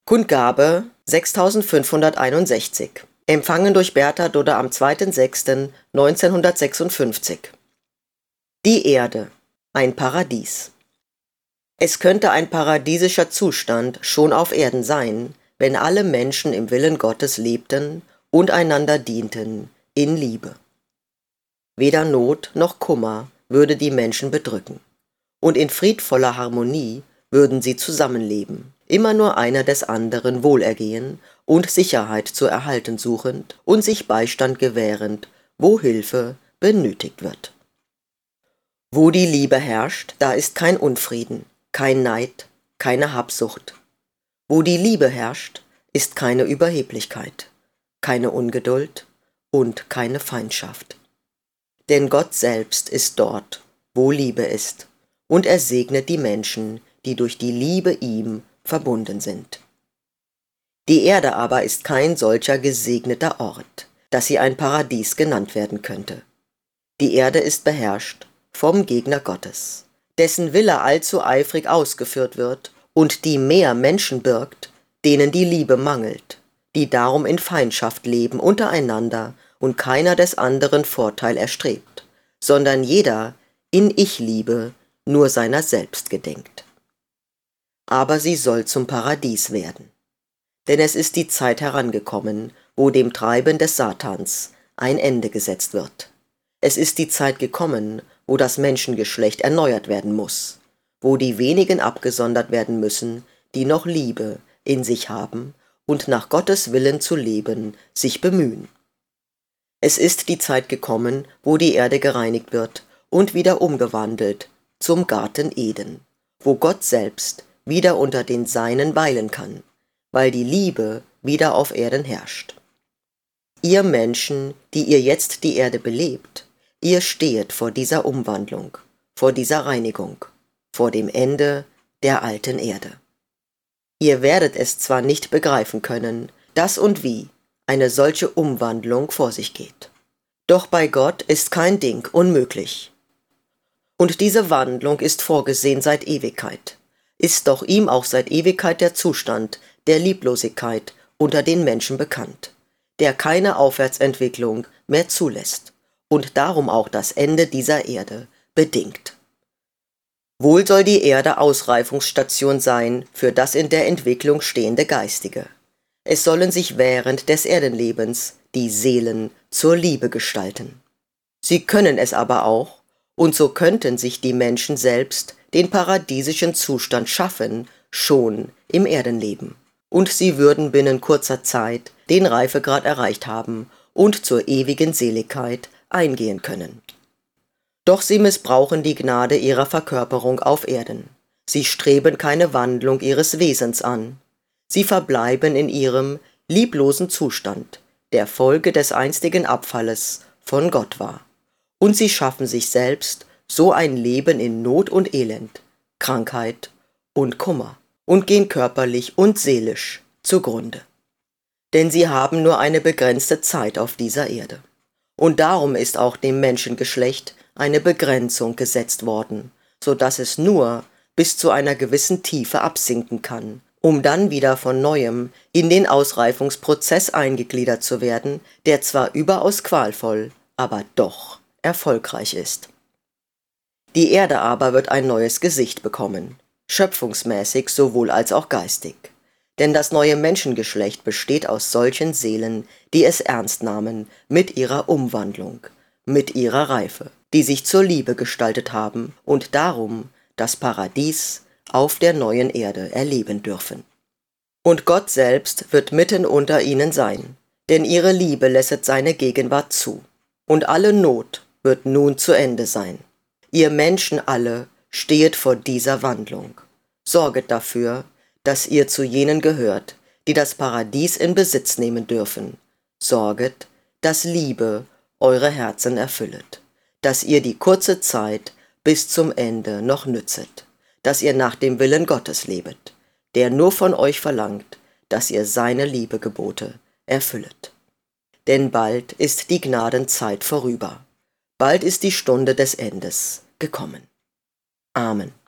Kundgabe 6561. Empfangen durch Bertha Dudder am 2.6.1956. Die Erde. Ein Paradies. Es könnte ein paradiesischer Zustand schon auf Erden sein, wenn alle Menschen im Willen Gottes lebten und einander dienten, in Liebe. Weder Not noch Kummer würde die Menschen bedrücken, und in friedvoller Harmonie würden sie zusammenleben, immer nur einer des anderen Wohlergehen und Sicherheit zu erhalten suchend und sich Beistand gewährend, wo Hilfe benötigt wird. Wo die Liebe herrscht, da ist kein Unfrieden, kein Neid, keine Habsucht. Wo die Liebe herrscht, ist keine Überheblichkeit, keine Ungeduld und keine Feindschaft. Denn Gott selbst ist dort, wo Liebe ist, und er segnet die Menschen, die durch die Liebe ihm verbunden sind. Die Erde aber ist kein solcher gesegneter Ort, dass sie ein Paradies genannt werden könnte. Die Erde ist beherrscht vom Gegner Gottes, dessen Wille allzu eifrig ausgeführt wird und die mehr Menschen birgt, denen die Liebe mangelt, die darum in Feindschaft leben untereinander und keiner des anderen Vorteil erstrebt, sondern jeder in Ich-Liebe nur seiner selbst gedenkt. Aber sie soll zum Paradies werden. Denn es ist die Zeit herangekommen, wo dem Treiben des Satans ein Ende gesetzt wird. Es ist die Zeit gekommen, wo das Menschengeschlecht erneuert werden muss, wo die wenigen abgesondert werden müssen, die noch Liebe in sich haben und nach Gottes Willen zu leben sich bemühen. Es ist die Zeit gekommen, wo die Erde gereinigt wird und wieder umgewandelt zum Garten Eden, wo Gott selbst wieder unter den Seinen weilen kann, weil die Liebe wieder auf Erden herrscht. Ihr Menschen, die ihr jetzt die Erde belebt, ihr stehet vor dieser Umwandlung, vor dieser Reinigung, vor dem Ende der alten Erde. Ihr werdet es zwar nicht begreifen können, dass und wie eine solche Umwandlung vor sich geht. Doch bei Gott ist kein Ding unmöglich. Und diese Wandlung ist vorgesehen seit Ewigkeit, ist doch ihm auch seit Ewigkeit der Zustand der Lieblosigkeit unter den Menschen bekannt, der keine Aufwärtsentwicklung mehr zulässt und darum auch das Ende dieser Erde bedingt. Wohl soll die Erde Ausreifungsstation sein für das in der Entwicklung stehende Geistige. Es sollen sich während des Erdenlebens die Seelen zur Liebe gestalten. Sie können es aber auch, und so könnten sich die Menschen selbst den paradiesischen Zustand schaffen, schon im Erdenleben. Und sie würden binnen kurzer Zeit den Reifegrad erreicht haben und zur ewigen Seligkeit eingehen können. Doch sie missbrauchen die Gnade ihrer Verkörperung auf Erden. Sie streben keine Wandlung ihres Wesens an. Sie verbleiben in ihrem lieblosen Zustand, der Folge des einstigen Abfalles von Gott war. Und sie schaffen sich selbst so ein Leben in Not und Elend, Krankheit und Kummer und gehen körperlich und seelisch zugrunde. Denn sie haben nur eine begrenzte Zeit auf dieser Erde. Und darum ist auch dem Menschengeschlecht eine Begrenzung gesetzt worden, so dass es nur bis zu einer gewissen Tiefe absinken kann, um dann wieder von Neuem in den Ausreifungsprozess eingegliedert zu werden, der zwar überaus qualvoll, aber doch erfolgreich ist. Die Erde aber wird ein neues Gesicht bekommen, schöpfungsmäßig sowohl als auch geistig. Denn das neue Menschengeschlecht besteht aus solchen Seelen, die es ernst nahmen mit ihrer Umwandlung, mit ihrer Reife, die sich zur Liebe gestaltet haben und darum das Paradies auf der neuen Erde erleben dürfen. Und Gott selbst wird mitten unter ihnen sein, denn ihre Liebe lässet seine Gegenwart zu. Und alle Not wird nun zu Ende sein. Ihr Menschen alle stehet vor dieser Wandlung. Sorget dafür, dass ihr zu jenen gehört, die das Paradies in Besitz nehmen dürfen. Sorget, dass Liebe eure Herzen erfüllet, dass ihr die kurze Zeit bis zum Ende noch nützet, dass ihr nach dem Willen Gottes lebet, der nur von euch verlangt, dass ihr seine Liebegebote erfüllet. Denn bald ist die Gnadenzeit vorüber, bald ist die Stunde des Endes gekommen. Amen.